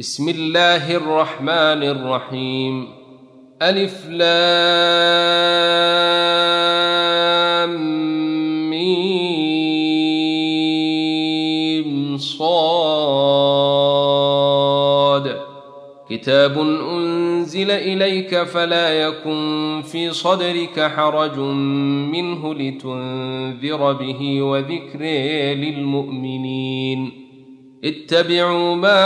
بسم الله الرحمن الرحيم. ألف لام ميم صاد. كتاب أنزل إليك فلا يكن في صدرك حرج منه لتنذر به وذكر للمؤمنين. اتبعوا ما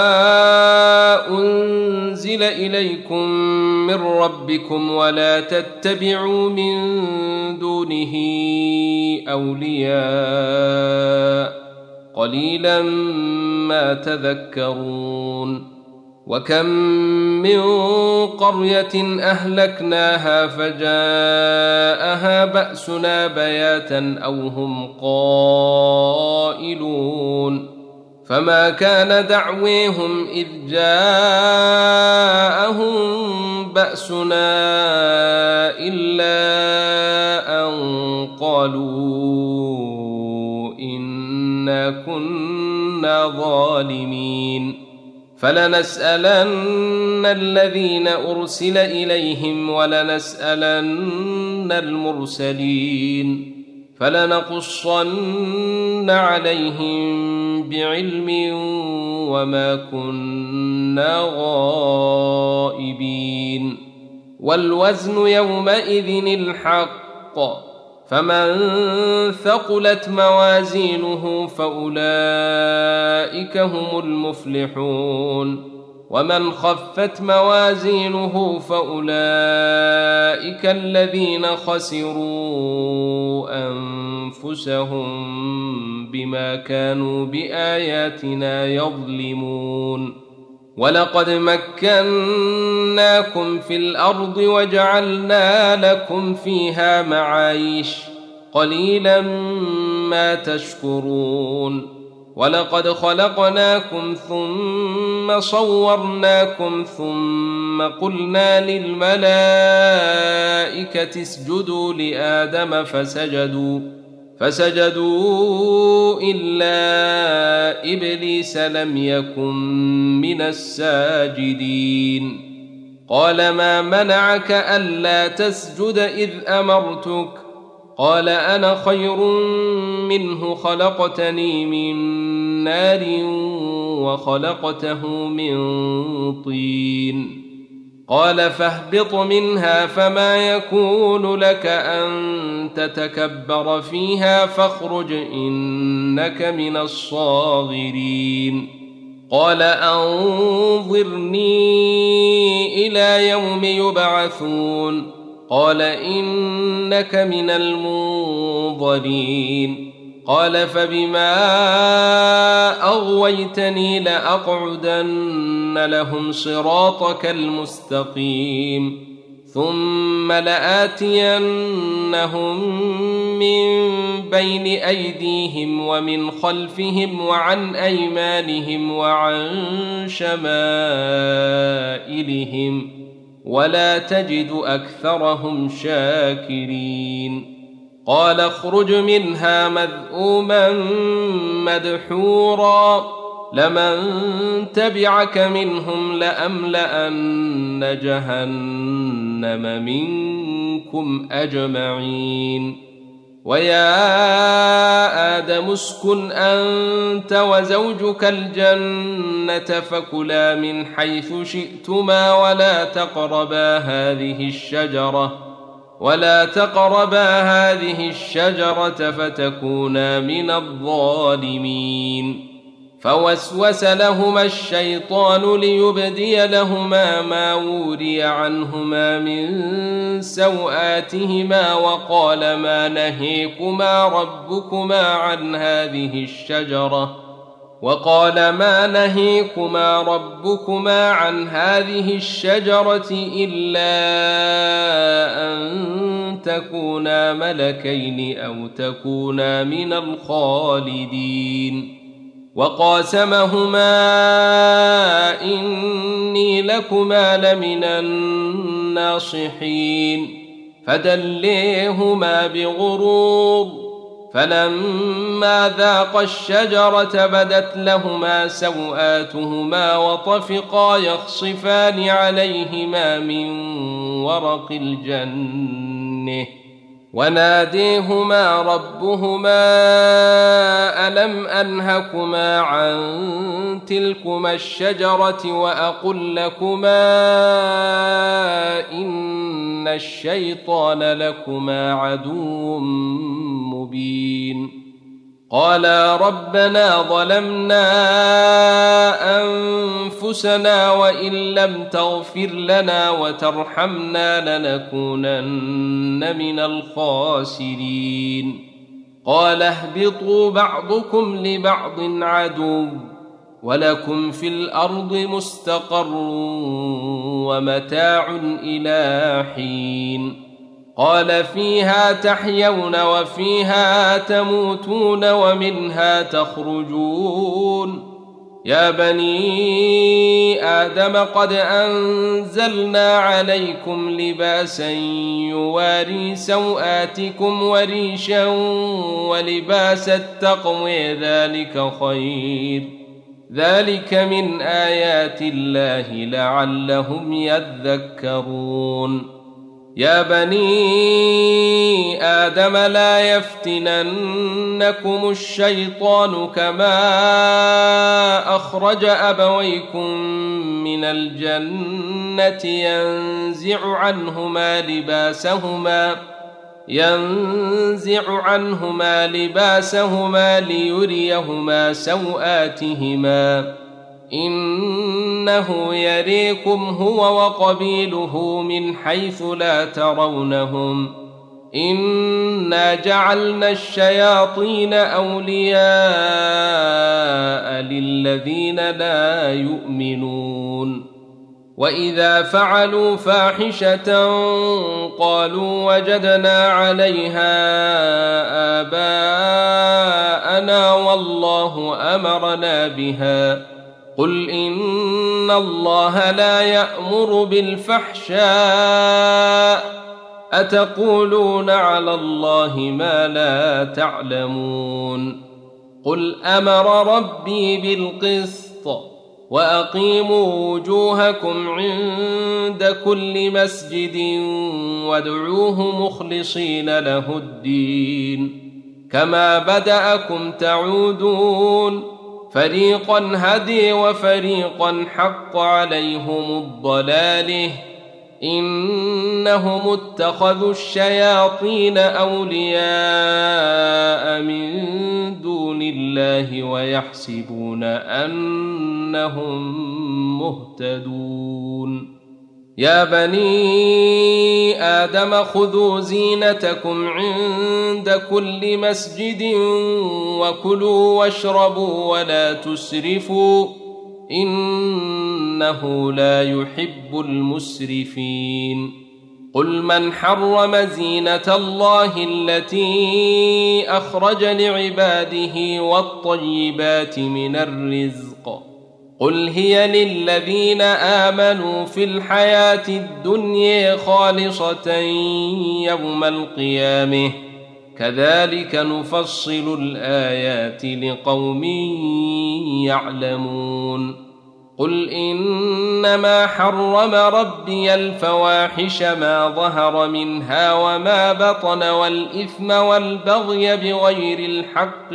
أنزل إليكم من ربكم ولا تتبعوا من دونه أولياء قليلا ما تذكرون. وكم من قرية أهلكناها فجاءها بأسنا بياتا أو هم قائلون. فما كان دعويهم إذ جاءهم بأسنا إلا أن قالوا إنا كنا ظالمين. فلنسألن الذين أرسل إليهم ولنسألن المرسلين فلنقصن عليهم بعلم وما كنا غائبين. والوزن يومئذ الحق فمن ثقلت موازينه فأولئك هم المفلحون ومن خفت موازينه فأولئك الذين خسروا أنفسهم بما كانوا بآياتنا يظلمون. ولقد مكناكم في الأرض وجعلنا لكم فيها معايش قليلا ما تشكرون. ولقد خلقناكم ثم صورناكم ثم قلنا للملائكة اسجدوا لآدم فسجدوا إلا إبليس لم يكن من الساجدين. قال ما منعك ألا تسجد إذ أمرتك؟ قال أنا خير منه خلقتني من نار وخلقته من طين. قال فاهبط منها فما يكون لك أن تتكبر فيها فاخرج إنك من الصاغرين. قال أنظرني إلى يوم يبعثون. قال إنك من المنظرين. قال فبما أغويتني لأقعدن لهم صراطك المستقيم ثم لآتينهم من بين أيديهم ومن خلفهم وعن أيمانهم وعن شمائلهم ولا تجد أكثرهم شاكرين. قال اخرج منها مذءوما مدحورا لمن تبعك منهم لأملأن جهنم منكم أجمعين. ويا آدم اسكن أنت وزوجك الجنة فكلا من حيث شئتما ولا تقربا هذه الشجرة فتكونا من الظالمين. فوسوس لهما الشيطان ليبدي لهما ما وري عنهما من سوآتهما وقال ما نهيكما ربكما عن هذه الشجرة إلا أن تكونا ملكين أو تكونا من الخالدين. وقاسمهما إني لكما لمن الناصحين فدليهما بغرور فلما ذاقا الشجرة بدت لهما سوآتهما وطفقا يخصفان عليهما من ورق الجنة وناديهما ربهما ألم أنهكما عن تلكما الشجرة وأقل لكما إن الشيطان لكما عدو مبين قالا ربنا ظلمنا أنفسنا وإن لم تغفر لنا وترحمنا لنكونن من الخاسرين قال اهبطوا بعضكم لبعض عدو ولكم في الأرض مستقر ومتاع إلى حين قال فيها تحيون وفيها تموتون ومنها تخرجون يا بني آدم قد أنزلنا عليكم لباسا يواري سوآتكم وريشا ولباس التقوى ذلك خير ذلك من آيات الله لعلهم يذكرون يا بني آدم لا يفتننكم الشيطان كما أخرج أبويكم من الجنة ينزع عنهما لباسهما ليريهما سوآتهما إنه يريكم هو وقبيله من حيث لا ترونهم إنا جعلنا الشياطين أولياء للذين لا يؤمنون وإذا فعلوا فاحشة قالوا وجدنا عليها آباءنا والله أمرنا بها قل إن الله لا يأمر بالفحشاء أتقولون على الله ما لا تعلمون قل أمر ربي بالقسط وأقيموا وجوهكم عند كل مسجد وادعوه مخلصين له الدين كما بدأكم تعودون فريقا هدي وفريقا حق عليهم الضلاله إنهم اتخذوا الشياطين أولياء من دون الله ويحسبون أنهم مهتدون يا بني آدم خذوا زينتكم عند كل مسجد وكلوا واشربوا ولا تسرفوا إنه لا يحب المسرفين قل من حرم زينة الله التي أخرج لعباده والطيبات من الرزق قل هي للذين آمنوا في الحياة الدنيا خالصة يوم القيامة كذلك نفصل الآيات لقوم يعلمون قل إنما حرم ربي الفواحش ما ظهر منها وما بطن والإثم والبغي بغير الحق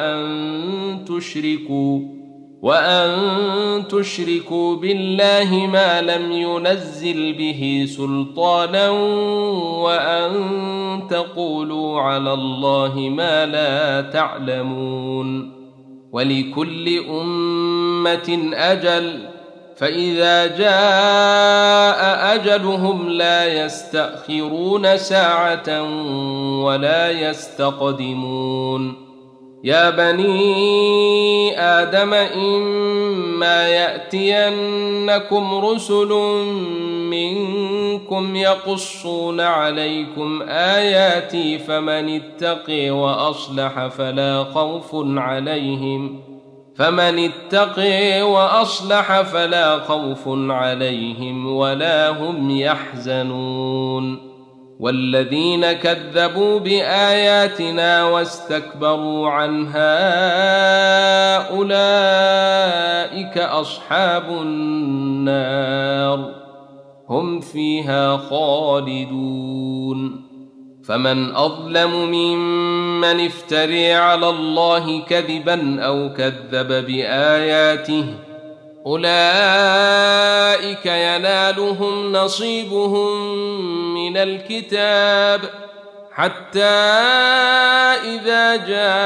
وأن تشركوا بالله ما لم ينزل به سلطانا وأن تقولوا على الله ما لا تعلمون ولكل أمة أجل فإذا جاء أجلهم لا يستأخرون ساعة ولا يستقدمون يا بني آدم إما يأتينكم رسل منكم يقصون عليكم آياتي فمن اتقي وأصلح فلا خوف عليهم ولا هم يحزنون والذين كذبوا بآياتنا واستكبروا عنها أولئك أصحاب النار هم فيها خالدون فمن أظلم ممن افتري على الله كذبا أو كذب بآياته أولئك ينالهم نصيبهم من الكتاب حتى إذا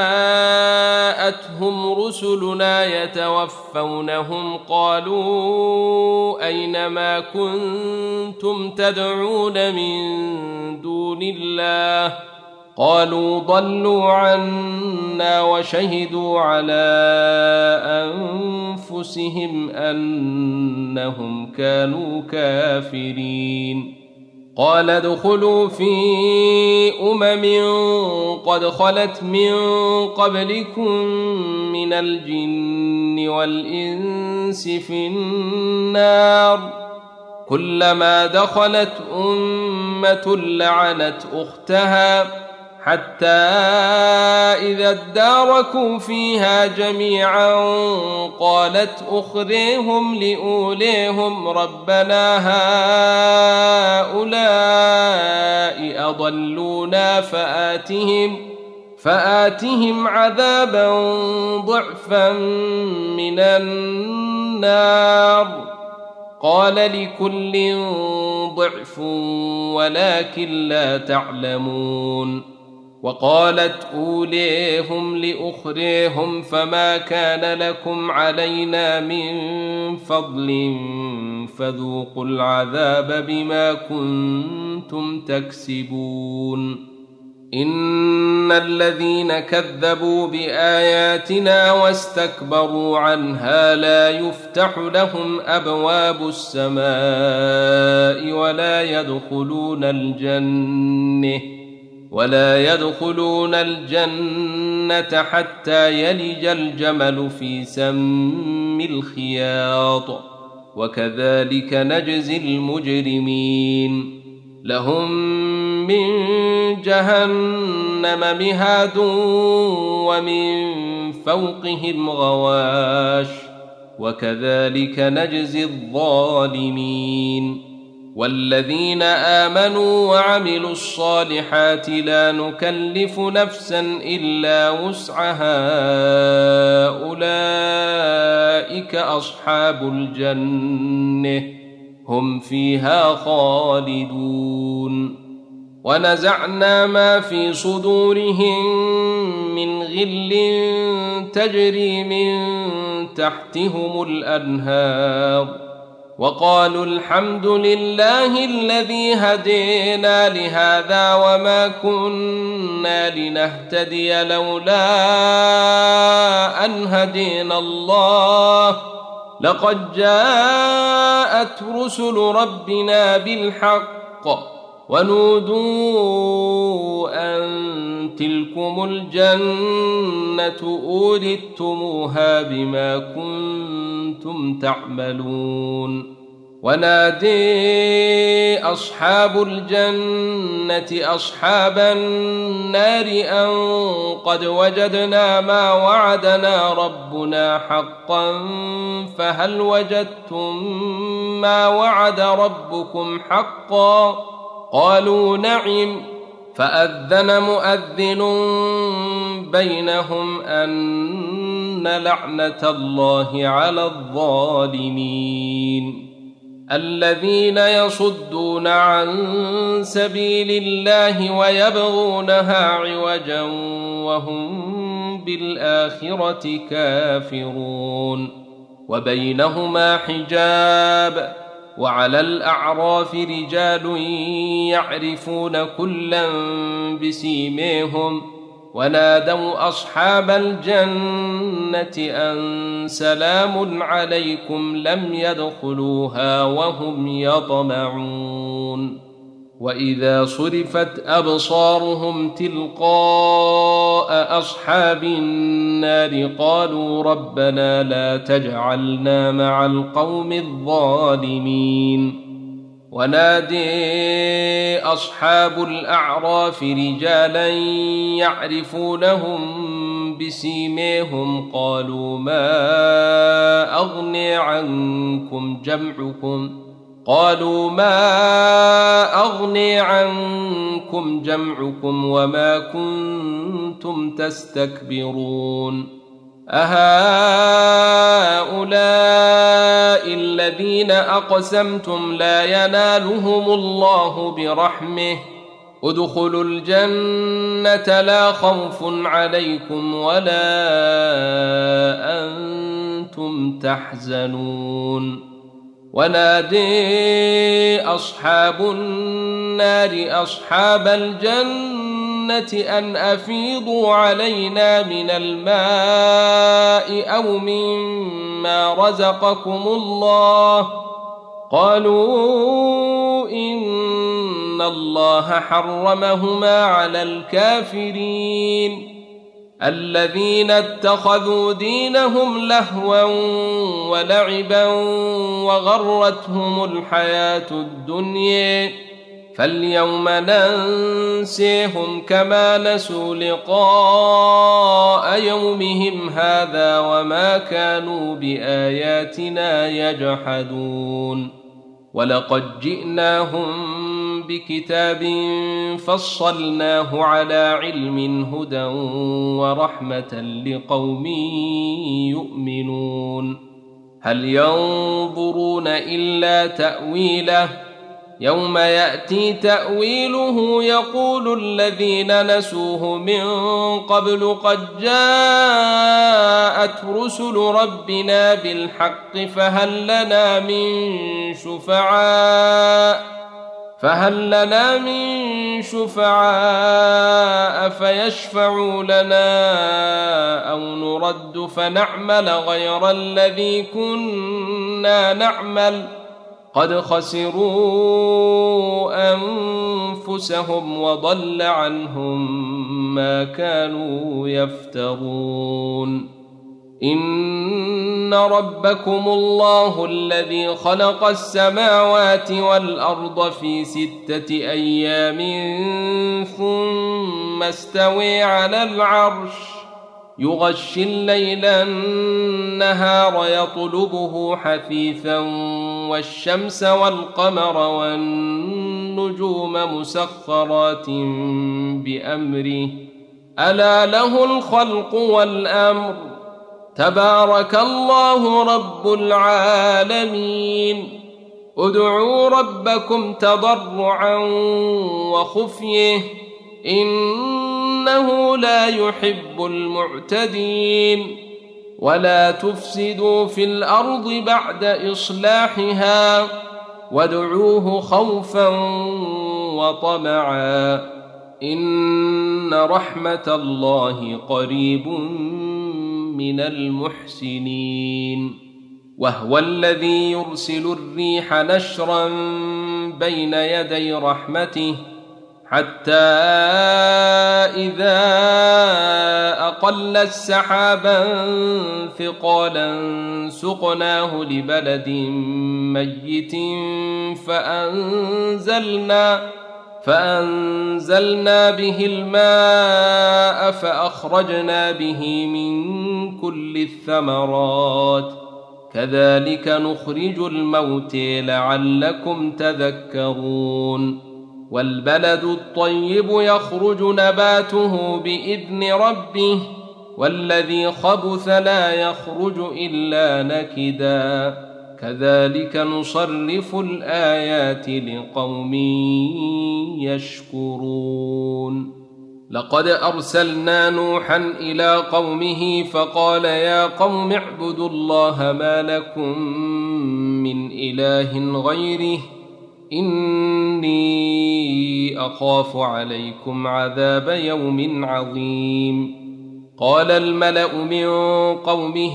جاءتهم رسلنا يتوفونهم قالوا أين ما كنتم تدعون من دون الله قالوا ضلوا عنا وشهدوا على أنفسهم أنهم كانوا كافرين قال ادخلوا في قد خلت من قبلكم من الجن والإنس في النار كلما دخلت أمة لعنت أختها حتى إذا اداركوا فيها جميعا قالت أخريهم لأوليهم ربنا هؤلاء أضلونا فآتهم عذابا ضعفا من النار قال لكل ضعف ولكن لا تعلمون وقالت أوليهم لأخريهم فما كان لكم علينا من فضل فذوقوا العذاب بما كنتم تكسبون إن الذين كذبوا بآياتنا واستكبروا عنها لا يفتح لهم أبواب السماء ولا يدخلون الجنة حتى يلج الجمل في سم الخياط وكذلك نجزي المجرمين لهم من جهنم مهاد ومن فوقهم غواش وكذلك نجزي الظالمين والذين آمنوا وعملوا الصالحات لا نكلف نفسا إلا وسعها أولئك أصحاب الجنة هم فيها خالدون ونزعنا ما في صدورهم من غل تجري من تحتهم الأنهار وقالوا الحمد لله الذي هدينا لهذا وما كنا لنهتدي لولا أن هدينا الله لقد جاءت رسل ربنا بالحق ونودوا أن تلكم الجنة أورثتموها بما كنتم تعملون ونادي أصحاب الجنة أصحاب النار أن قد وجدنا ما وعدنا ربنا حقا فهل وجدتم ما وعد ربكم حقا قالوا نعم فأذن مؤذن بينهم أن لعنة الله على الظالمين الذين يصدون عن سبيل الله ويبغونها عوجا وهم بالآخرة كافرون وبينهما حجاب وعلى الأعراف رجال يعرفون كلا بسيميهم ونادوا أصحاب الجنة أن سلام عليكم لم يدخلوها وهم يطمعون وإذا صرفت أبصارهم تلقاء أصحاب النار قالوا ربنا لا تجعلنا مع القوم الظالمين ونادي أصحاب الأعراف رجالا يعرفونهم بسيميهم قالوا ما أغني عنكم جمعكم وما كنتم تستكبرون أهؤلاء الذين أقسمتم لا ينالهم الله برحمه ادخلوا الجنة لا خوف عليكم ولا أنتم تحزنون ونادي أصحاب النار أصحاب الجنة أن أفيضوا علينا من الماء أو مما رزقكم الله قالوا إن الله حرمهما على الكافرين الذين اتخذوا دينهم لهوا ولعبا وغرتهم الحياة الدنيا فاليوم ننسيهم كما نسوا لقاء يومهم هذا وما كانوا بآياتنا يجحدون ولقد جئناهم بكتاب فصلناه على علم هدى ورحمة لقوم يؤمنون هل ينظرون إلا تأويله يوم يأتي تأويله يقول الذين نسوه من قبل قد جاءت رسل ربنا بالحق فهل لنا من شفعاء فيشفعوا لنا أو نرد فنعمل غير الذي كنا نعمل قد خسروا أنفسهم وضل عنهم ما كانوا يفترون إن ربكم الله الذي خلق السماوات والأرض في 6 أيام ثم استوى على العرش يغشي الليل النهار يطلبه حثيثا والشمس والقمر والنجوم مسخرات بأمره ألا له الخلق والأمر تبارك الله رب العالمين ادعوا ربكم تضرعا وخفيه إنه لا يحب المعتدين ولا تفسدوا في الأرض بعد إصلاحها وادعوه خوفا وطمعا إن رحمة الله قريب من المحسنين وهو الذي يرسل الريح نشرا بين يدي رحمته حتى إذا أقلت سحابا ثقالا سقناه لبلد ميت فأنزلنا به الماء فأخرجنا به من كل الثمرات كذلك نخرج الموتى لعلكم تذكرون والبلد الطيب يخرج نباته بإذن ربه والذي خبث لا يخرج إلا نكدا كذلك نصرف الآيات لقوم يشكرون لقد أرسلنا نوحا إلى قومه فقال يا قوم اعبدوا الله ما لكم من إله غيره إني أخاف عليكم عذاب يوم عظيم قال الملأ من قومه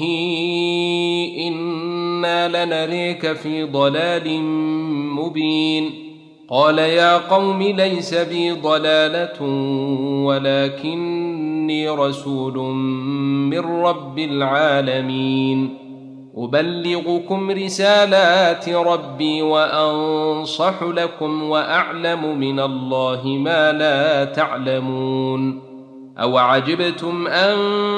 إنا لنريك في ضلال مبين قال يا قوم ليس بي ضلالة ولكني رسول من رب العالمين أبلغكم رسالات ربي وأنصح لكم وأعلم من الله ما لا تعلمون. أوعجبتم أن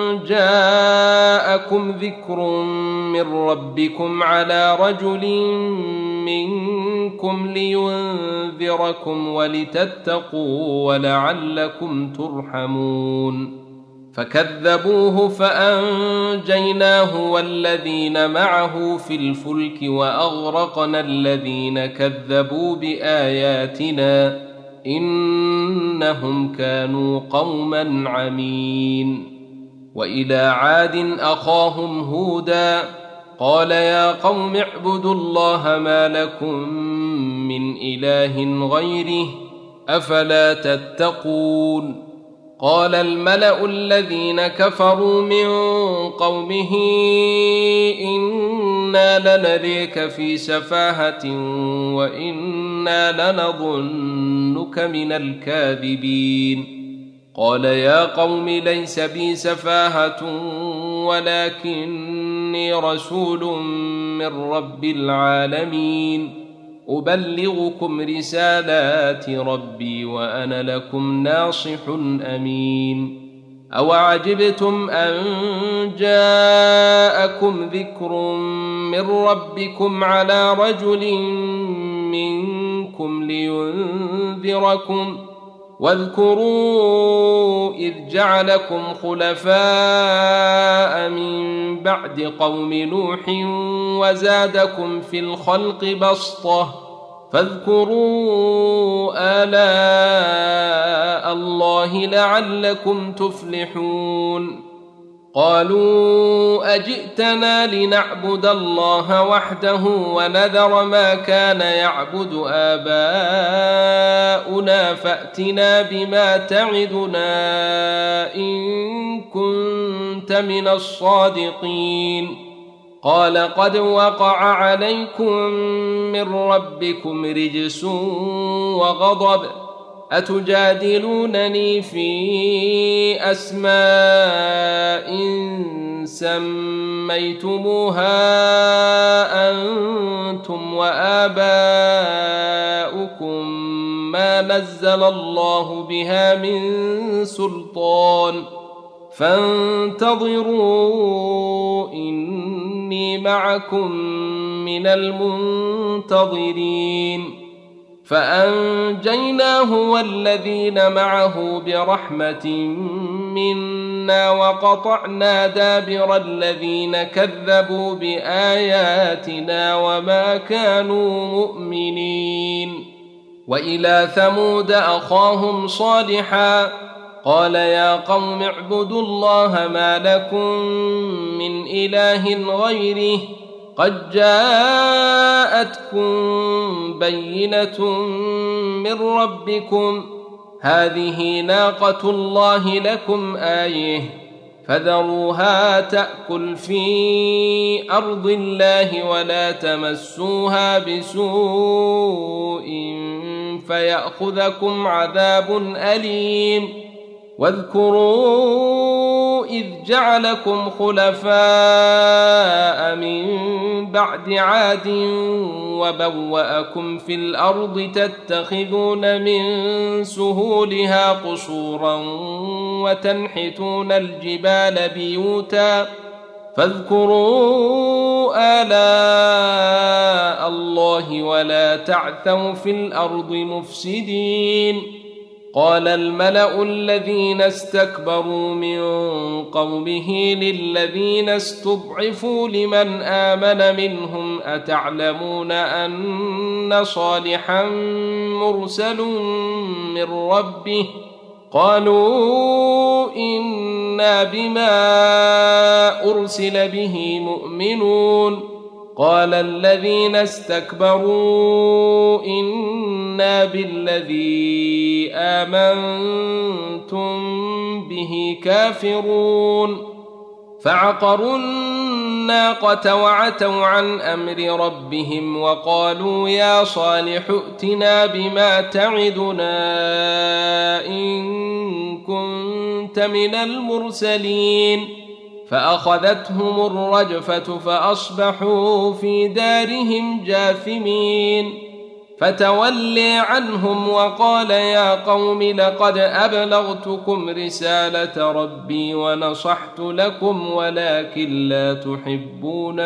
جاءكم ذكر من ربكم على رجل منكم لينذركم ولتتقوا ولعلكم ترحمون. فكذبوه فأنجيناه والذين معه في الفلك وأغرقنا الذين كذبوا بآياتنا إنهم كانوا قوما عمين. وإلى عاد أخاهم هودا قال يا قوم اعبدوا الله ما لكم من إله غيره أفلا تتقون. قال الملأ الذين كفروا من قومه إنا لنريك في سفاهة وإنا لنظنك من الكاذبين. قال يا قوم ليس بي سفاهة ولكني رسول من رب العالمين أبلغكم رسالات ربي وأنا لكم ناصح أمين. أوعجبتم أن جاءكم ذكر من ربكم على رجل منكم لينذركم واذكروا إذ جعلكم خلفاء من بعد قوم نوح وزادكم في الخلق بسطة فاذكروا آلاء الله لعلكم تفلحون. قالوا أجئتنا لنعبد الله وحده ونذر ما كان يعبد آباؤنا فأتنا بما تعدنا إن كنت من الصادقين. قال قد وقع عليكم من ربكم رجس وغضب أتجادلونني في أسماء سميتموها أنتم وآباؤكم ما نزل الله بها من سلطان فانتظروا إني معكم من المنتظرين. فأنجيناه والذين معه برحمة منا وقطعنا دابر الذين كذبوا بآياتنا وما كانوا مؤمنين. وإلى ثمود أخاهم صالحا قال يا قوم اعبدوا الله ما لكم من إله غيره قد جاءتكم بينة من ربكم هذه ناقة الله لكم آية فذروها تأكل في أرض الله ولا تمسوها بسوء فيأخذكم عذاب أليم. واذكروا إذ جعلكم خلفاء من بعد عاد وبوأكم في الأرض تتخذون من سهولها قصورا وتنحتون الجبال بيوتا فاذكروا آلاء الله ولا تعثوا في الأرض مفسدين. قال الملأ الذين استكبروا من قومه للذين استضعفوا لمن آمن منهم أتعلمون أن صالحا مرسل من ربه قالوا إنا بما أرسل به مؤمنون. قال الذين استكبروا إنا بالذي آمنتم به كافرون. فعقروا الناقة وعتوا عن أمر ربهم وقالوا يا صالح ائتنا بما تعدنا إن كنت من المرسلين. فأخذتهم الرجفة فأصبحوا في دارهم جاثمين فتولي عنهم وقال يا قوم لقد أبلغتكم رسالة ربي ونصحت لكم ولكن لا تحبون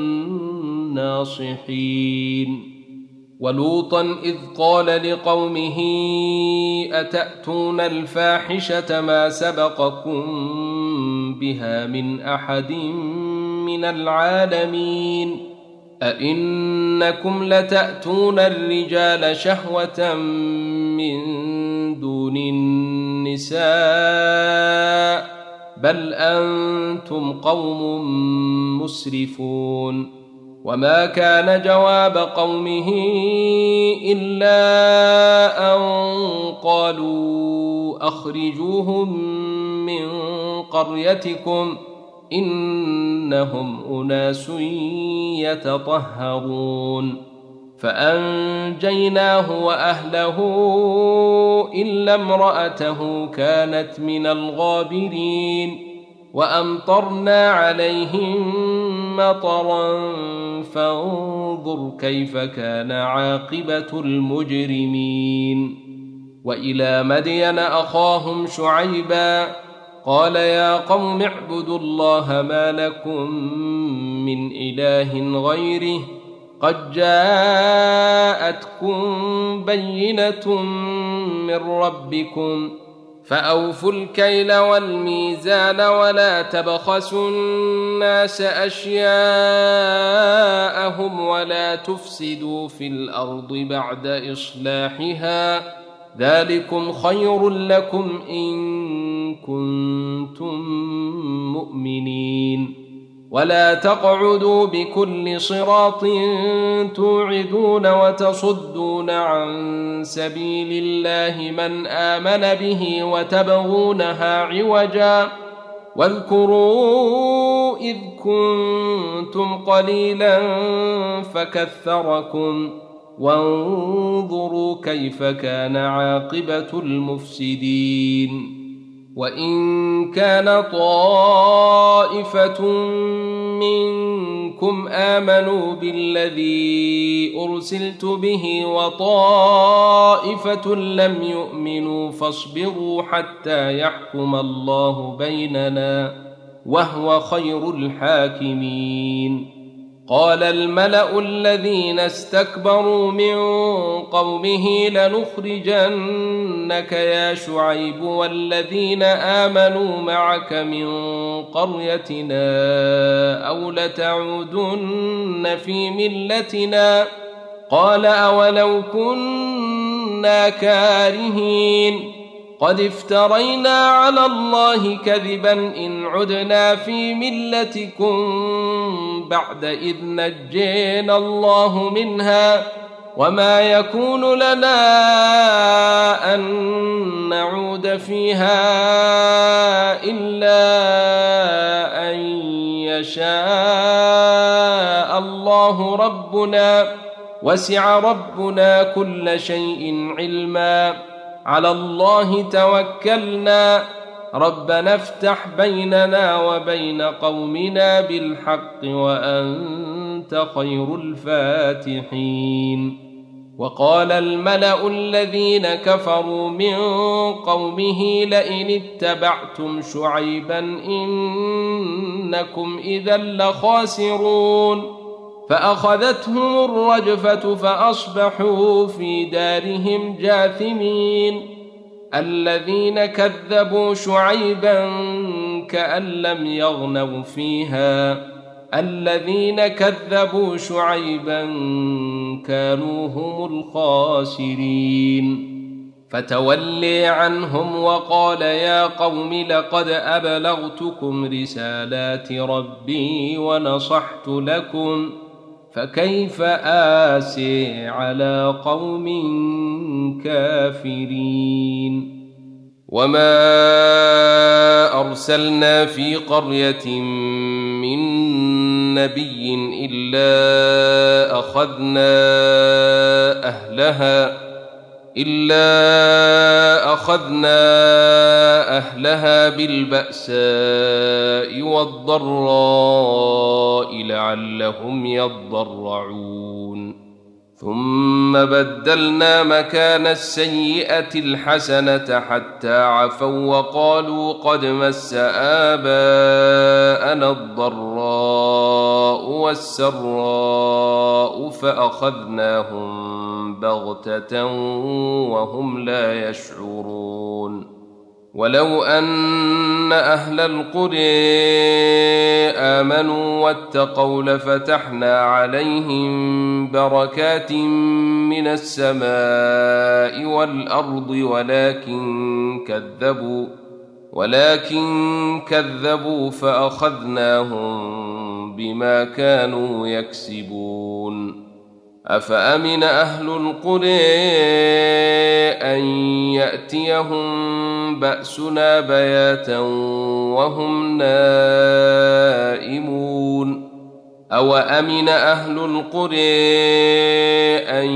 الناصحين. ولوطا إذ قال لقومه أتأتون الفاحشة ما سبقكم بها من أحد من العالمين أئنكم لتأتون الرجال شهوة من دون النساء بل أنتم قوم مسرفون. وما كان جواب قومه إلا أن قالوا أخرجوهم من قريتكم إنهم أناس يتطهرون. فأنجيناه وأهله إلا امرأته كانت من الغابرين وأمطرنا عليهم مطرا فانظر كيف كان عاقبة المجرمين. وإلى مدين أخاهم شعيبا قال يا قوم اعبدوا الله ما لكم من إله غيره قد جاءتكم بينة من ربكم فأوفوا الكيل والميزان ولا تبخسوا الناس أشياءهم ولا تفسدوا في الأرض بعد إصلاحها ذلكم خير لكم إن كنتم مؤمنين. ولا تقعدوا بكل صراط توعدون وتصدون عن سبيل الله من آمن به وتبغونها عوجا واذكروا إذ كنتم قليلا فكثركم وانظروا كيف كان عاقبة المفسدين. وإن كان طائفة منكم آمنوا بالذي أرسلت به وطائفة لم يؤمنوا فاصبروا حتى يحكم الله بيننا وهو خير الحاكمين. قال الملأ الذين استكبروا من قومه لنخرجنك يا شعيب والذين آمنوا معك من قريتنا أو لتعودن في ملتنا قال أولو كنا كارهين قد افترينا على الله كذبا إن عدنا في ملتكم بعد إذ نجينا الله منها وما يكون لنا أن نعود فيها إلا أن يشاء الله ربنا وسع ربنا كل شيء علما على الله توكلنا ربنا افتح بيننا وبين قومنا بالحق وأنت خير الفاتحين. وقال الملأ الذين كفروا من قومه لئن اتبعتم شعيبا إنكم إذا لخاسرون فأخذتهم الرجفة فأصبحوا في دارهم جاثمين. الذين كذبوا شعيبا كأن لم يغنوا فيها الذين كذبوا شعيبا كانوا هم الخاسرين. فتولي عنهم وقال يا قوم لقد أبلغتكم رسالات ربي ونصحت لكم فكيف آسي على قوم كافرين. وما أرسلنا في قرية من نبي إلا أخذنا إلا أخذنا أهلها بالبأساء والضراء لعلهم يضرعون ثم بدلنا مكان السيئة الحسنة حتى عفوا وقالوا قد مس آباءنا الضراء والسراء فأخذناهم بغتة وهم لا يشعرون ولو أن أهل القرى آمنوا واتقوا لفتحنا عليهم بركات من السماء والأرض ولكن كذبوا فأخذناهم بما كانوا يكسبون أفأمن أهل القرى أن يأتيهم بأسنا بياتا وهم نائمون أو أمن أهل القرى أن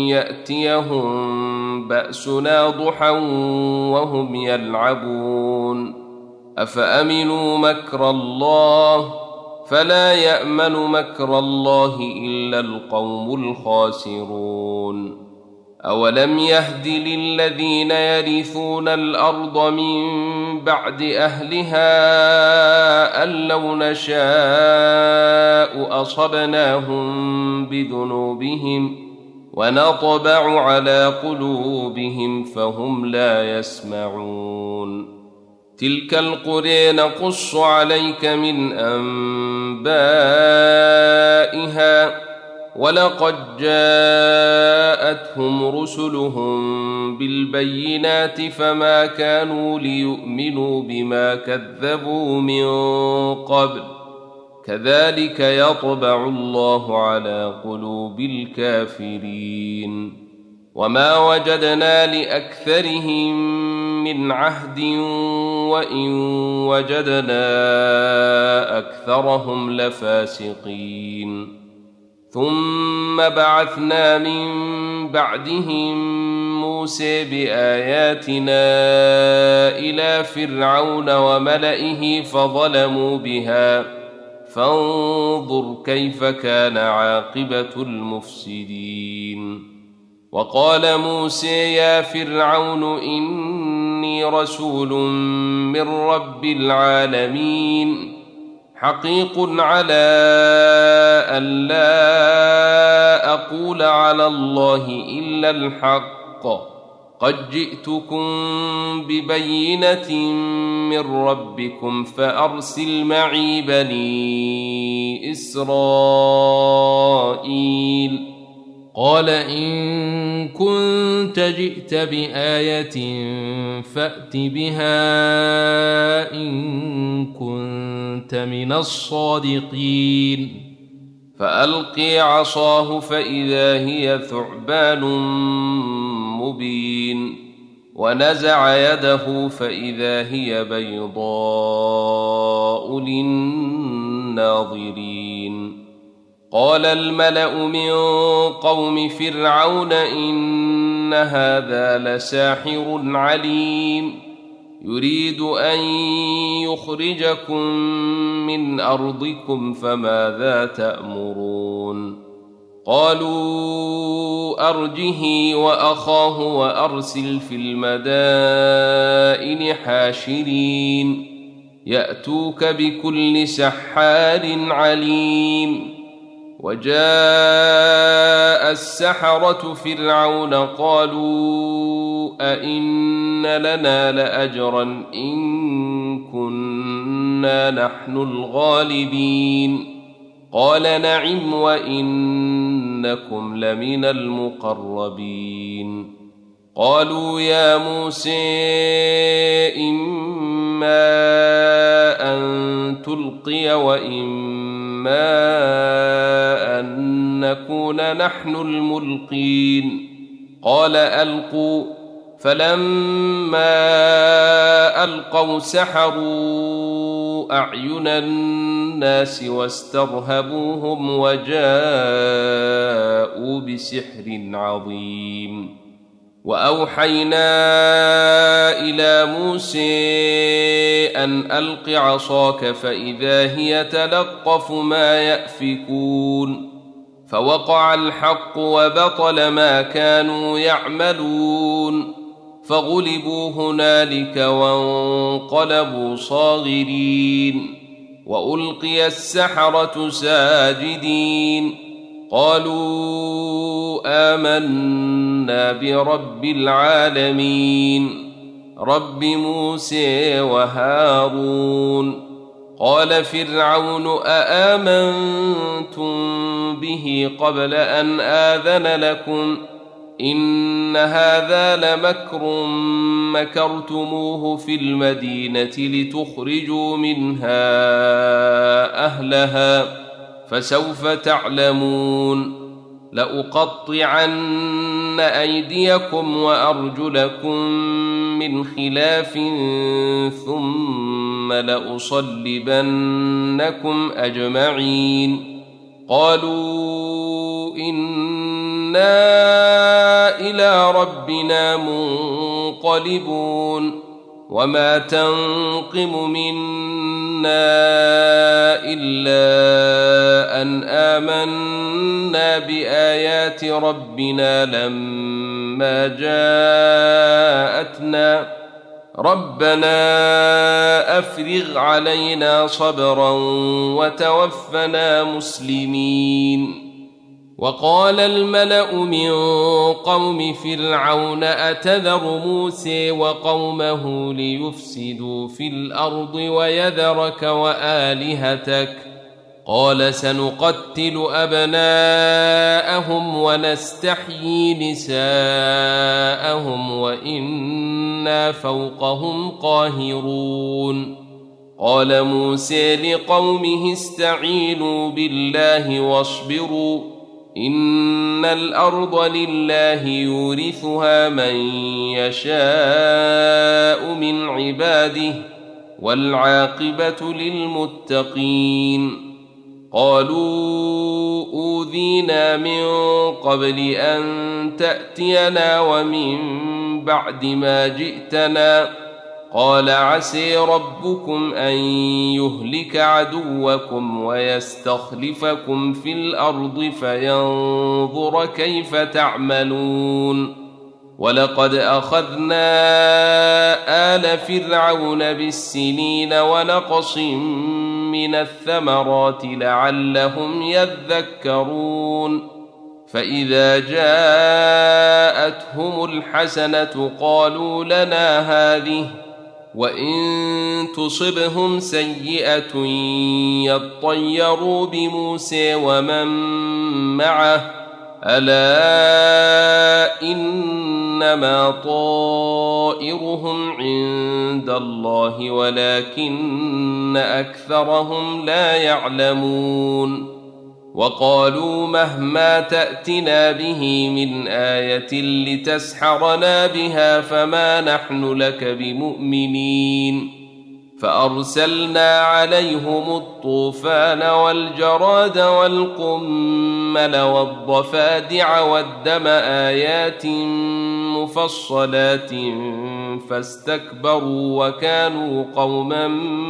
يأتيهم بأسنا ضحى وهم يلعبون أفأمنوا مكر الله فلا يأمن مكر الله إلا القوم الخاسرون أولم يهد للذين يرثون الأرض من بعد أهلها أن لو نشاء أصبناهم بذنوبهم ونطبع على قلوبهم فهم لا يسمعون تلك القرى نقص عليك من أنبائها ولقد جاءتهم رسلهم بالبينات فما كانوا ليؤمنوا بما كذبوا من قبل كذلك يطبع الله على قلوب الكافرين وما وجدنا لأكثرهم من عهد وإن وجدنا أكثرهم لفاسقين ثم بعثنا من بعدهم موسى بآياتنا إلى فرعون وملئه فظلموا بها فانظر كيف كان عاقبة المفسدين وقال موسى يا فرعون إني رسول من رب العالمين حقيق على أن لا أقول على الله إلا الحق قد جئتكم ببينة من ربكم فأرسل معي بني إسرائيل قال إن كنت جئت بآية فأت بها إن كنت من الصادقين فألقي عصاه فإذا هي ثعبان مبين ونزع يده فإذا هي بيضاء للناظرين قال الملأ من قوم فرعون إن هذا لساحر عليم يريد أن يخرجكم من أرضكم فماذا تأمرون قالوا أرجه وأخاه وأرسل في المدائن حاشرين يأتوك بكل سحار عليم وجاء السحرة فرعون قالوا أئن لنا لأجرا إن كنا نحن الغالبين قال نعم وإنكم لمن المقربين قالوا يا موسى إما أن تلقي وإما أن نكون نحن الملقين قال ألقوا فلما ألقوا سحروا أعين الناس واسترهبوهم وجاءوا بسحر عظيم وأوحينا إلى موسى أن ألق عصاك فإذا هي تلقف ما يأفكون فوقع الحق وبطل ما كانوا يعملون فغلبوا هنالك وانقلبوا صاغرين وألقي السحرة ساجدين قالوا آمنا برب العالمين رب موسى وهارون قال فرعون أآمنتم به قبل أن آذن لكم إن هذا لمكر مكرتموه في المدينة لتخرجوا منها أهلها فسوف تعلمون لأقطعن أيديكم وأرجلكم من خلاف ثم لأصلبنكم أجمعين قالوا إنا إلى ربنا منقلبون وما تنقم منا إلا أن آمنا بآيات ربنا لما جاءتنا ربنا أفرغ علينا صبرا وتوفنا مسلمين وقال الملأ من قوم فرعون أتذر موسى وقومه ليفسدوا في الأرض ويذرك وآلهتك قال سنقتل أبناءهم ونستحيي نساءهم وإنا فوقهم قاهرون قال موسى لقومه استعينوا بالله واصبروا إن الأرض لله يورثها من يشاء من عباده والعاقبة للمتقين قالوا أوذينا من قبل أن تأتينا ومن بعد ما جئتنا قال عسى ربكم أن يهلك عدوكم ويستخلفكم في الأرض فينظر كيف تعملون ولقد أخذنا آل فرعون بالسنين ونقص من الثمرات لعلهم يذكرون فإذا جاءتهم الحسنة قالوا لنا هذه وإن تصبهم سيئة يطيروا بموسى ومن معه ألا إنما طائرهم عند الله ولكن أكثرهم لا يعلمون وقالوا مهما تأتنا به من آية لتسحرنا بها فما نحن لك بمؤمنين فأرسلنا عليهم الطوفان والجراد والقمل والضفادع والدم آيات مفصلات فاستكبروا وكانوا قوما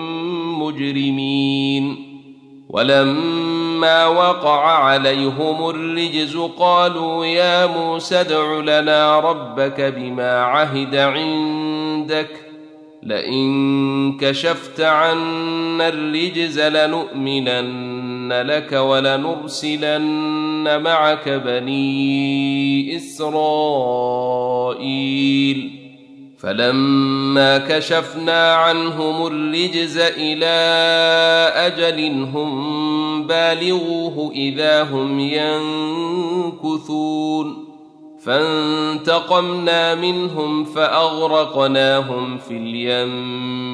مجرمين ولما وقع عليهم الرجز قالوا يا موسى ادع لنا ربك بما عهد عندك لئن كشفت عنا الرجز لنؤمنن لك ولنرسلن معك بني إسرائيل فلما كشفنا عنهم الرجز إلى أجل هم بالغوه إذا هم ينكثون فانتقمنا منهم فأغرقناهم في اليم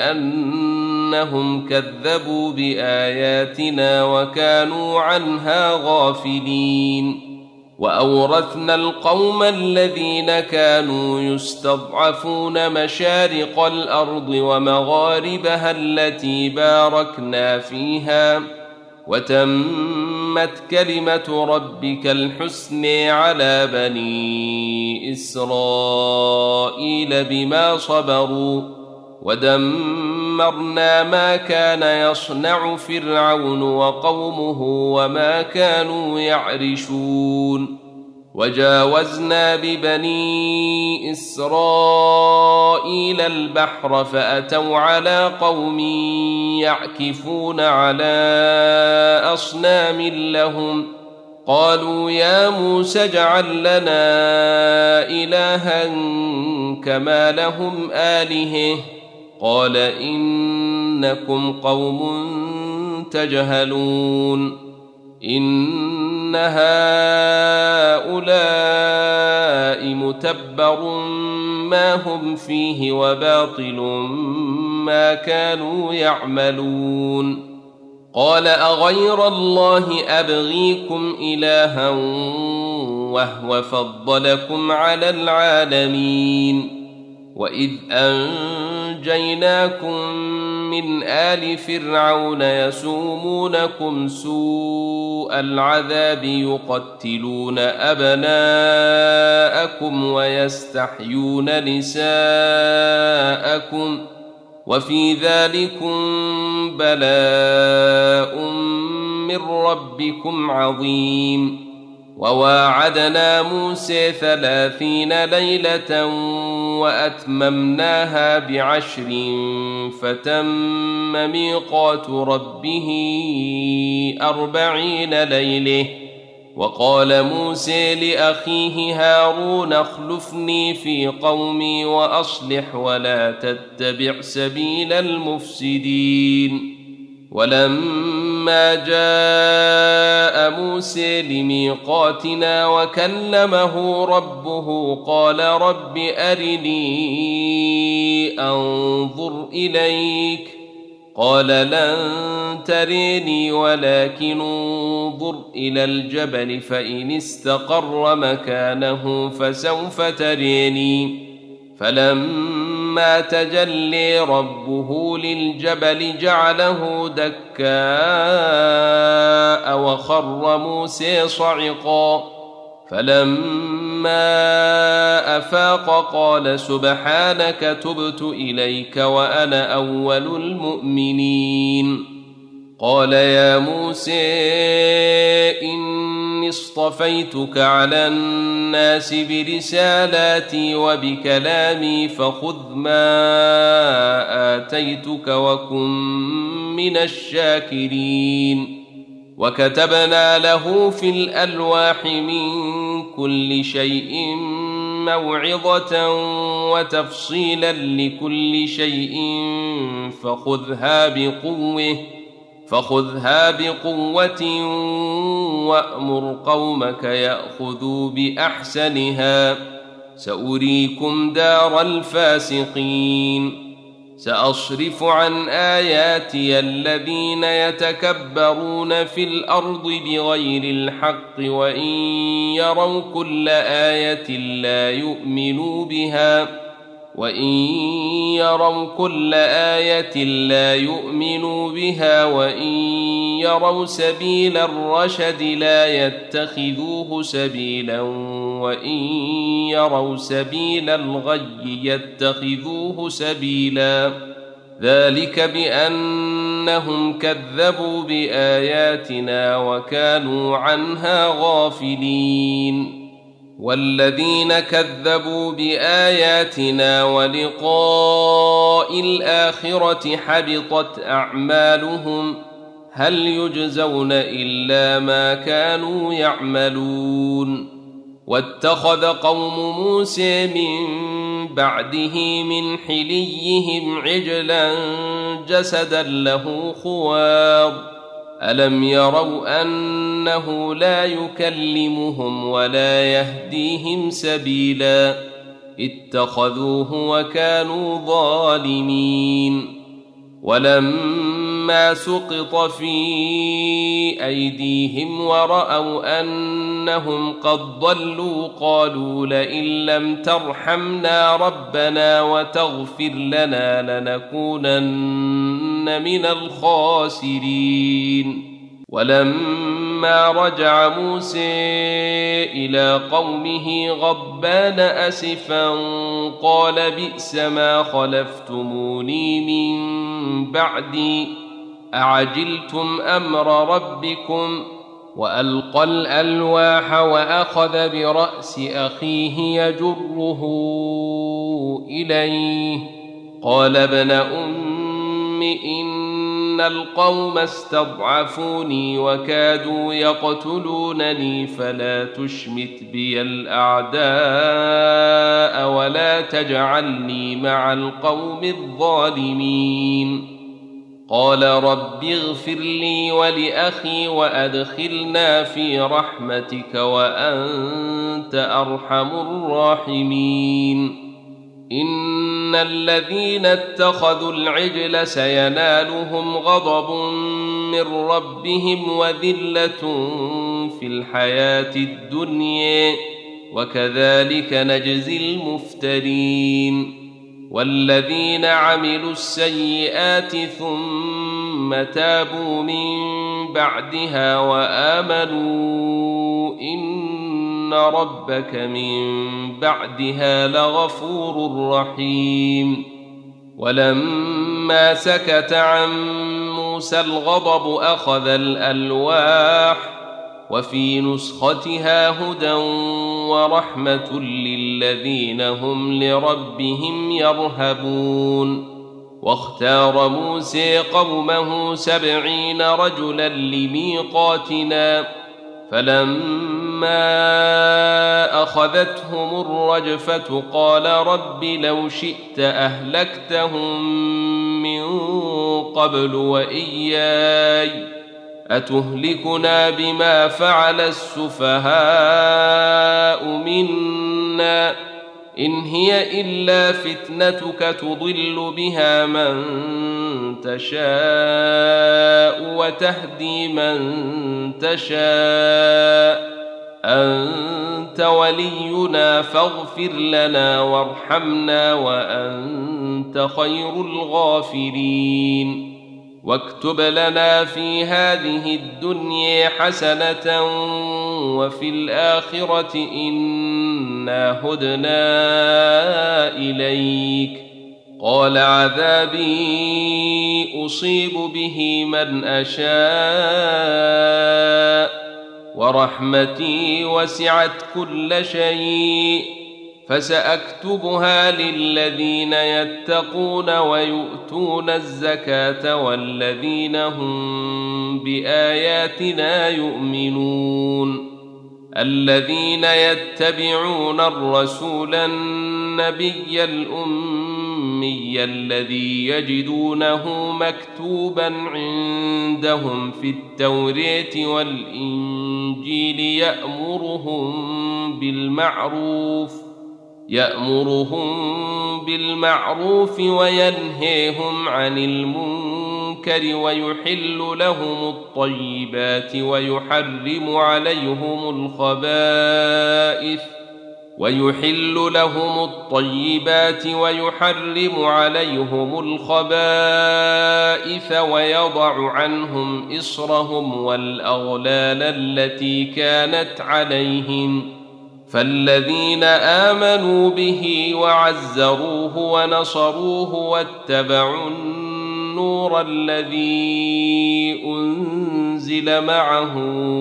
بأنهم كذبوا بآياتنا وكانوا عنها غافلين وأورثنا القوم الذين كانوا يستضعفون مشارق الأرض ومغاربها التي باركنا فيها وتمت كلمة ربك الحسنى على بني إسرائيل بما صبروا ودمرنا ما كان يصنع فرعون وقومه وما كانوا يعرشون وجاوزنا ببني إسرائيل البحر فأتوا على قوم يعكفون على أصنام لهم قالوا يا موسى اجعل لنا إلها كما لهم آلهة قال إنكم قوم تجهلون إن هؤلاء متبر ما هم فيه وباطل ما كانوا يعملون قال أغير الله أبغيكم إلها وهو فضلكم على العالمين وإذ أنجيناكم من آل فرعون يسومونكم سوء العذاب يقتلون أبناءكم ويستحيون نساءكم وفي ذلكم بلاء من ربكم عظيم وواعدنا موسى 30 ليلة وأتممناها ب10 فتم ميقات ربه 40 ليلة وقال موسى لأخيه هارون اخلفني في قومي وأصلح ولا تتبع سبيل المفسدين ولما جاء موسى لميقاتنا وكلمه ربه قال رب أرني أنظر إليك قال لن تريني ولكن انظر إلى الجبل فإن استقر مكانه فسوف تريني فلما تجلي ربه للجبل جعله دكاء وخر موسى صعقا فلما أفاق قال سبحانك تبت إليك وأنا أول المؤمنين قال يا موسى إني اصطفيتك على الناس برسالاتي وبكلامي فخذ ما آتيتك وكن من الشاكرين وكتبنا له في الألواح من كل شيء موعظة وتفصيلا لكل شيء فخذها بقوة وأمر قومك يأخذوا بأحسنها سأريكم دار الفاسقين سأصرف عن آياتي الذين يتكبرون في الأرض بغير الحق وإن يروا كل آية لا يؤمنوا بها وإن يروا سبيل الرشد لا يتخذوه سبيلا وإن يروا سبيل الغي يتخذوه سبيلا ذلك بأنهم كذبوا بآياتنا وكانوا عنها غافلين والذين كذبوا بآياتنا ولقاء الآخرة حبطت أعمالهم هل يجزون إلا ما كانوا يعملون واتخذ قوم موسى من بعده من حليهم عجلا جسدا له خوار ألم يروا أنه لا يكلمهم ولا يهديهم سبيلا اتخذوه وكانوا ظالمين ولما سقط في أيديهم ورأوا أنهم قد ضلوا قالوا لئن لم ترحمنا ربنا وتغفر لنا لنكونن من الخاسرين ولما ولما رجع موسى إلى قومه غضبان أسفا قال بئس ما خلفتموني من بعدي أعجلتم أمر ربكم وألقى الألواح وأخذ برأس أخيه يجره إليه قال ابن أم إن القوم استضعفوني وكادوا يقتلونني فلا تشمت بي الأعداء ولا تجعلني مع القوم الظالمين قال رب اغفر لي ولأخي وأدخلنا في رحمتك وأنت أرحم الراحمين إن الذين اتخذوا العجل سينالهم غضب من ربهم وذلة في الحياة الدنيا وكذلك نجزي المفترين والذين عملوا السيئات ثم تابوا من بعدها وآمنوا إن ربك من بعدها لغفور رحيم ولما سكت عن موسى الغضب أخذ الألواح وفي نسختها هدى ورحمة للذين هم لربهم يرهبون واختار موسى قومه 70 رجلا لميقاتنا فلما أخذتهم الرجفة قال رب لو شئت أهلكتهم من قبل وإياي أتهلكنا بما فعل السفهاء منا إن هي إلا فتنتك تضل بها من تشاء وتهدي من تشاء أنت ولينا فاغفر لنا وارحمنا وأنت خير الغافرين واكتب لنا في هذه الدنيا حسنة وفي الآخرة إنا هدنا إليك قال عذابي أصيب به من أشاء ورحمتي وسعت كل شيء فسأكتبها للذين يتقون ويؤتون الزكاة والذين هم بآياتنا يؤمنون الذين يتبعون الرسول النبي الأمي الذي يجدونه مكتوبا عندهم في التوراة والإنجيل يأمرهم بالمعروف وينهيهم عن المنكر ويحل لهم الطيبات ويحرم عليهم الخبائث ويضع عنهم إصرهم والأغلال التي كانت عليهم فالذين آمنوا به وعزروه ونصروه واتبعوا النور الذي أنزل معه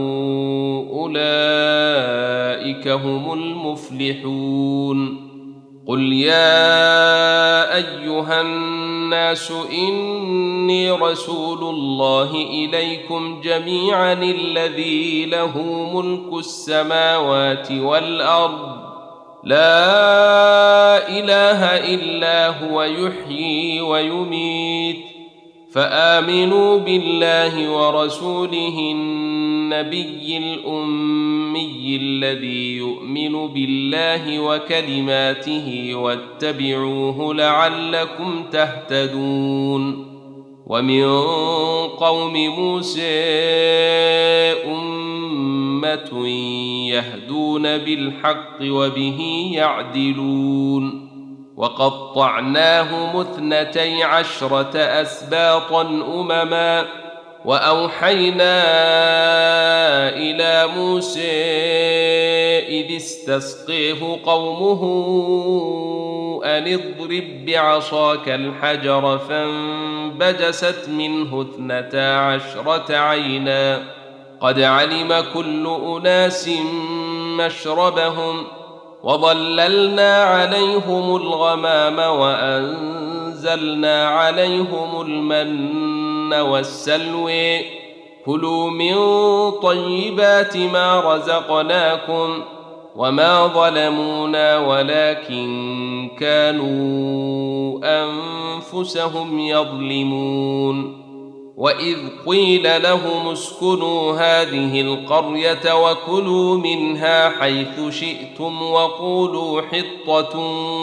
أولئك هم المفلحون قل يا أيها الناس إني رسول الله إليكم جميعا الذي له ملك السماوات والأرض لا إله إلا هو يحيي ويميت فآمنوا بالله ورسوله النبي الأمي الذي يؤمن بالله وكلماته واتبعوه لعلكم تهتدون ومن قوم موسى أمة يهدون بالحق وبه يعدلون وقطعناهم 12 أسباطا أمما وأوحينا إلى موسى إذ استسقيه قومه أن اضرب بعصاك الحجر فانبجست منه 12 عينا قد علم كل أناس مشربهم وظللنا عليهم الغمام وأنزلنا عليهم المن والسلوى كلوا من طيبات ما رزقناكم وما ظلمونا ولكن كانوا أنفسهم يظلمون وإذ قيل لهم اسكنوا هذه القرية وكلوا منها حيث شئتم وقولوا حطة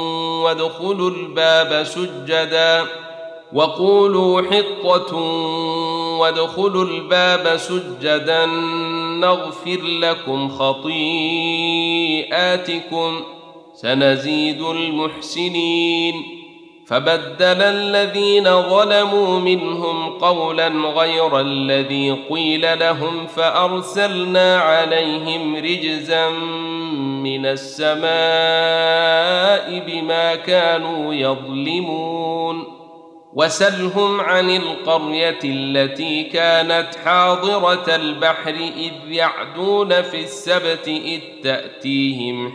وادخلوا الباب سجدا نغفر لكم خطيئاتكم سنزيد المحسنين فبدل الذين ظلموا منهم قولا غير الذي قيل لهم فأرسلنا عليهم رجزا من السماء بما كانوا يظلمون وسلهم عن القرية التي كانت حاضرة البحر إذ يعدون في السبت إذ تأتيهم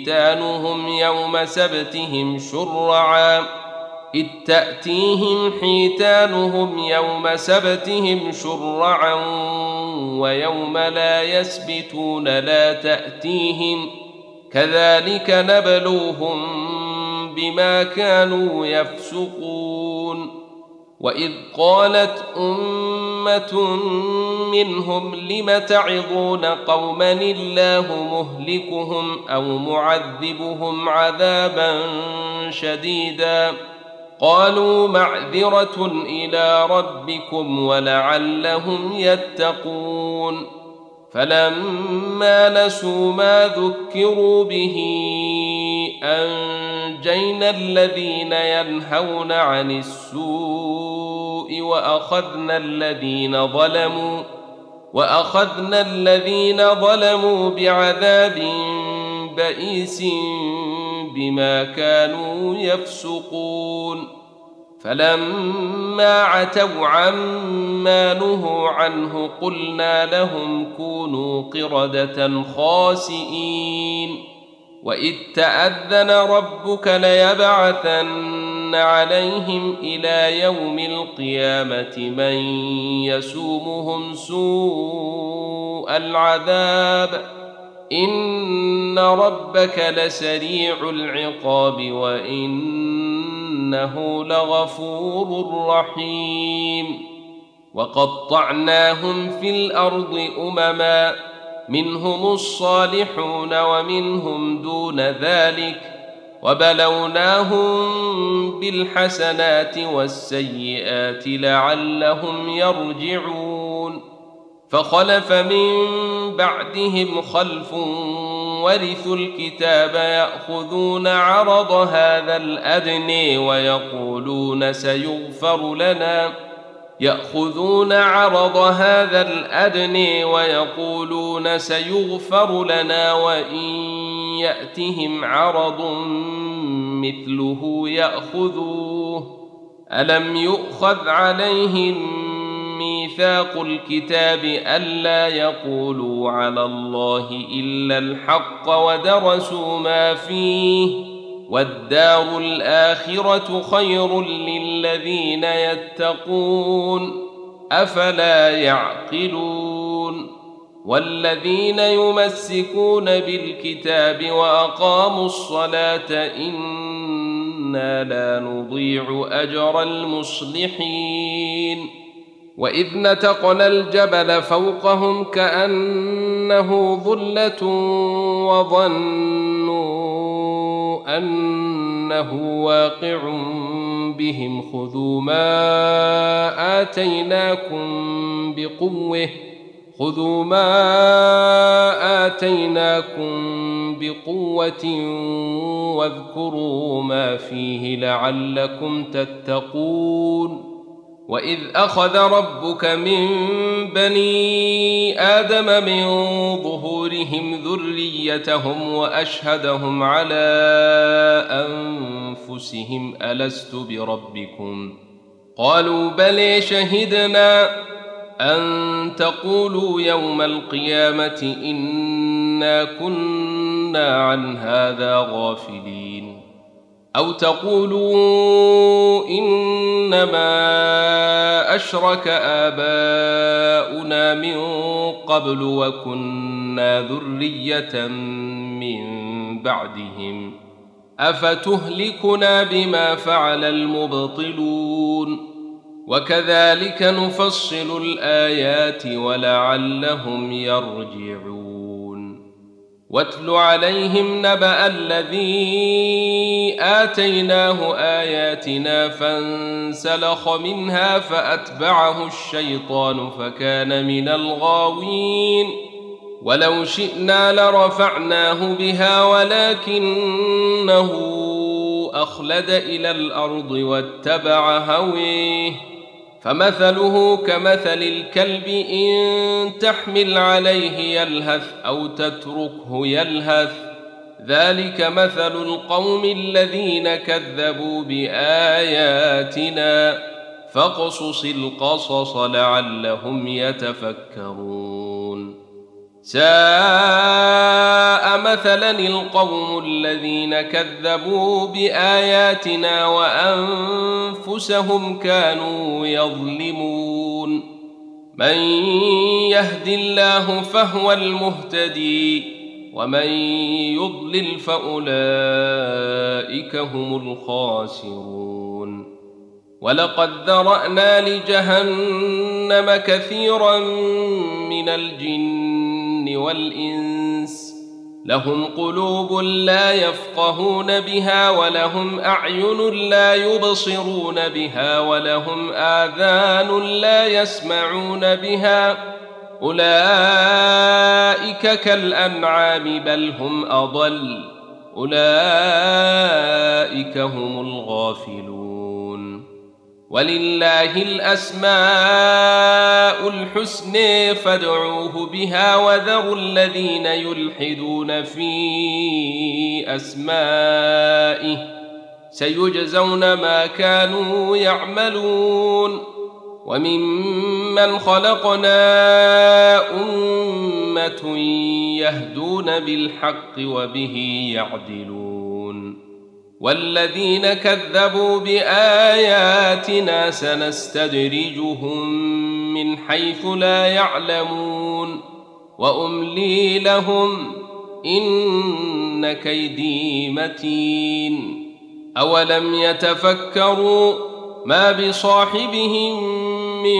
حيتانهم يوم سبتهم شرعا ويوم لا يسبتون لا تأتيهم كذلك نبلوهم بما كانوا يفسقون وإذ قالت أمة منهم لم تعظون قوما الله مهلكهم أو معذبهم عذابا شديدا قالوا معذرة إلى ربكم ولعلهم يتقون فلما نسوا ما ذكروا به أنجينا الذين ينهون عن السوء وأخذنا الذين ظلموا بعذاب بئيس بما كانوا يفسقون فلما عتوا عما نهوا عنه قلنا لهم كونوا قردة خاسئين وإذ تأذن ربك ليبعثن عليهم إلى يوم القيامة من يسومهم سوء العذاب إن ربك لسريع العقاب وإنه لغفور رحيم وقطعناهم في الأرض أمما منهم الصالحون ومنهم دون ذلك وبلوناهم بالحسنات والسيئات لعلهم يرجعون فخلف من بعدهم خلف ورثوا الكتاب يأخذون عرض هذا الأدنى ويقولون سيغفر لنا وإن يأتهم عرض مثله يأخذوه ألم يؤخذ عليهم ميثاق الكتاب ألا يقولوا على الله إلا الحق ودرسوا ما فيه والدار الآخرة خير للذين يتقون أفلا يعقلون والذين يمسكون بالكتاب وأقاموا الصلاة إنا لا نضيع أجر المصلحين وإذ نتقنا الجبل فوقهم كأنه ظلة وظنوا أنه واقع بهم خذوا ما آتيناكم بقوة واذكروا ما فيه لعلكم تتقون وإذ أخذ ربك من بني آدم من ظهورهم ذريتهم وأشهدهم على أنفسهم ألست بربكم قالوا بلى شهدنا أن تقولوا يوم القيامة إنا كنا عن هذا غافلين أو تقولوا إنما أشرك آباؤنا من قبل وكنا ذرية من بعدهم أفتهلكنا بما فعل المبطلون وكذلك نفصل الآيات ولعلهم يرجعون واتل عليهم نبأ الذي آتيناه آياتنا فانسلخ منها فأتبعه الشيطان فكان من الغاوين ولو شئنا لرفعناه بها ولكنه أخلد إلى الأرض واتبع هويه فمثله كمثل الكلب إن تحمل عليه يلهث أو تتركه يلهث ذلك مثل القوم الذين كذبوا بآياتنا فاقصص القصص لعلهم يتفكرون ساء مثلا القوم الذين كذبوا بآياتنا وأنفسهم كانوا يظلمون من يهد الله فهو المهتدي ومن يضلل فأولئك هم الخاسرون ولقد ذرأنا لجهنم كثيرا من الجن والإنس لهم قلوب لا يفقهون بها ولهم أعين لا يبصرون بها ولهم آذان لا يسمعون بها أولئك كالأنعام بل هم أضل أولئك هم الغافلون ولله الأسماء الحسنى فادعوه بها وذروا الذين يلحدون في أسمائه سيجزون ما كانوا يعملون وممن خلقنا أمة يهدون بالحق وبه يعدلون والذين كذبوا بآياتنا سنستدرجهم من حيث لا يعلمون وأملي لهم إن كيدي متين أولم يتفكروا ما بصاحبهم من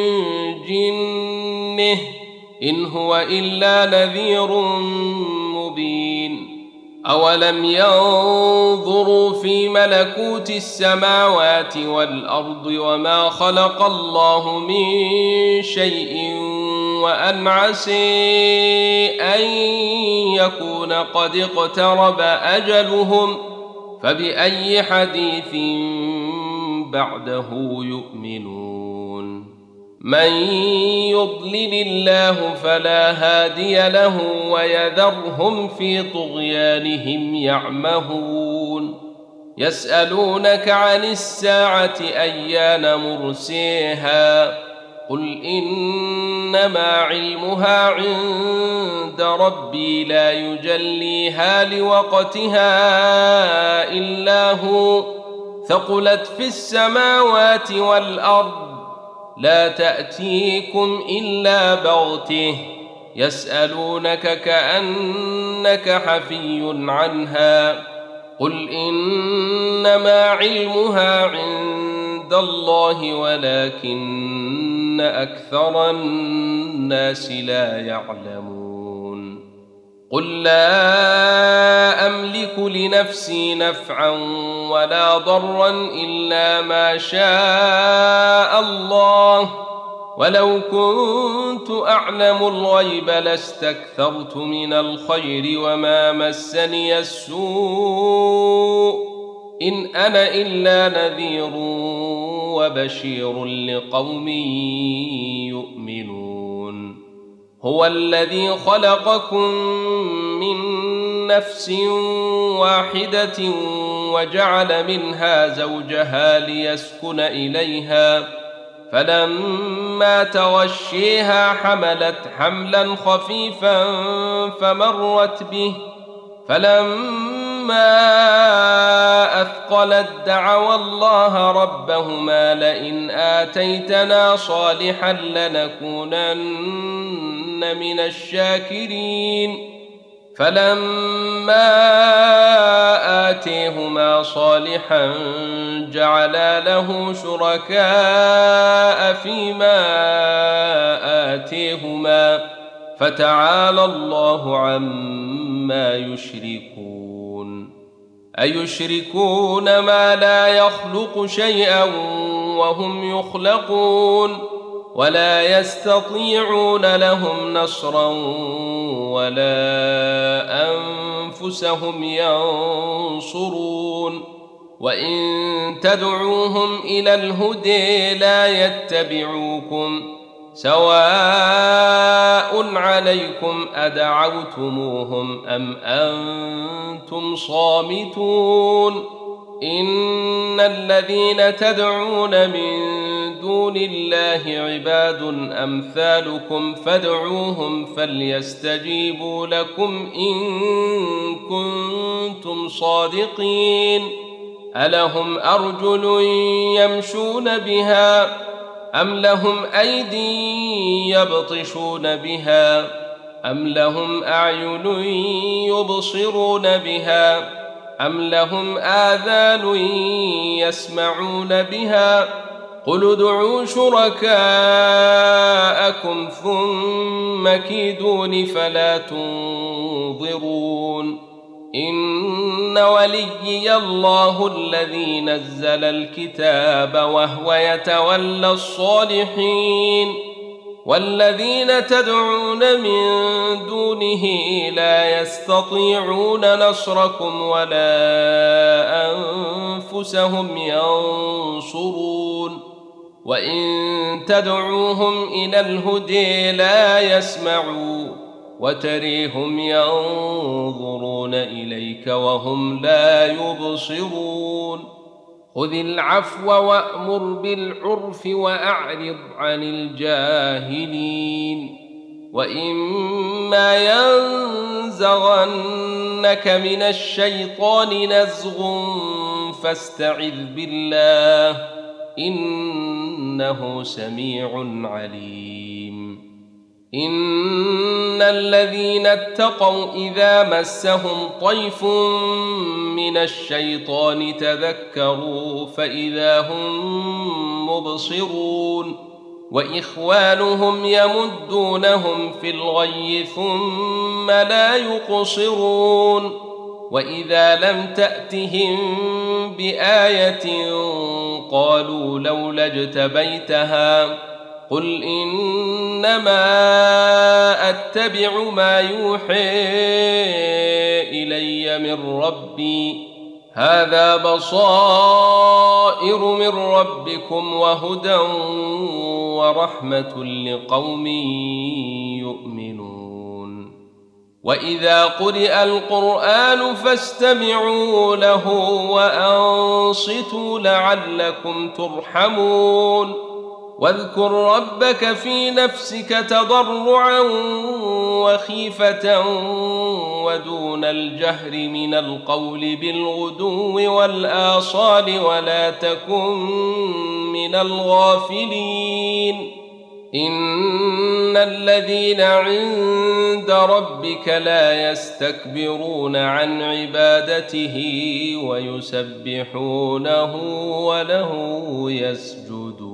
جنة إن هو إلا نذير مبين أولم ينظروا في ملكوت السماوات والأرض وما خلق الله من شيء وأن عسى أن يكون قد اقترب أجلهم فبأي حديث بعده يؤمنون من يضلل الله فلا هادي له ويذرهم في طغيانهم يعمهون يسألونك عن الساعة أيان مرسيها قل إنما علمها عند ربي لا يجليها لوقتها إلا هو ثقلت في السماوات والأرض لا تأتيكم إلا بغته يسألونك كأنك حفي عنها قل إنما علمها عند الله ولكن أكثر الناس لا يعلمون قل لا أملك لنفسي نفعا ولا ضرا إلا ما شاء الله ولو كنت أعلم الغيب لاستكثرت من الخير وما مسني السوء إن أنا إلا نذير وبشير لقوم يؤمنون هو الذي خلقكم من نفس واحدة وجعل منها زوجها ليسكن إليها فلما تغشيها حملت حملا خفيفا فمرت به فلما أثقلت دعوا الله ربهما لئن آتيتنا صالحا لنكونن من الشاكرين فلما آتيهما صالحا جعلا له شركاء فيما آتيهما فتعالى الله عما يشركون أيشركون ما لا يخلق شيئا وهم يخلقون ولا يستطيعون لهم نصرا ولا أنفسهم ينصرون وإن تدعوهم إلى الهدى لا يتبعوكم سواء عليكم أدعوتموهم أم أنتم صامتون إن الذين تدعون من دون الله عباد أمثالكم فادعوهم فليستجيبوا لكم إن كنتم صادقين ألهم أرجل يمشون بها أم لهم أيدي يبطشون بها أم لهم أعين يبصرون بها أم لهم آذان يسمعون بها قل ادعوا شركاءكم ثم كيدون فلا تنظرون إن وليي الله الذي نزل الكتاب وهو يتولى الصالحين والذين تدعون من دونه لا يستطيعون نصركم ولا أنفسهم ينصرون وإن تدعوهم إلى الهدى لا يسمعوا وتريهم ينظرون إليك وهم لا يبصرون خذ العفو وأمر بالعرف وأعرض عن الجاهلين وإما ينزغنك من الشيطان نزغ فاستعذ بالله إنه سميع عليم إن الذين اتقوا إذا مسهم طيف من الشيطان تذكروا فإذا هم مبصرون وإخوانهم يمدونهم في الغي ثم لا يقصرون وإذا لم تأتهم بآية قالوا لولا اجتبيتها قل إنما أتبع ما يوحى إلي من ربي هذا بصائر من ربكم وهدى ورحمة لقوم يؤمنون وإذا قرئ القرآن فاستمعوا له وأنصتوا لعلكم ترحمون واذكر ربك في نفسك تضرعا وخيفة ودون الجهر من القول بالغدو والآصال ولا تكن من الغافلين إن الذين عند ربك لا يستكبرون عن عبادته ويسبحونه وله يسجدون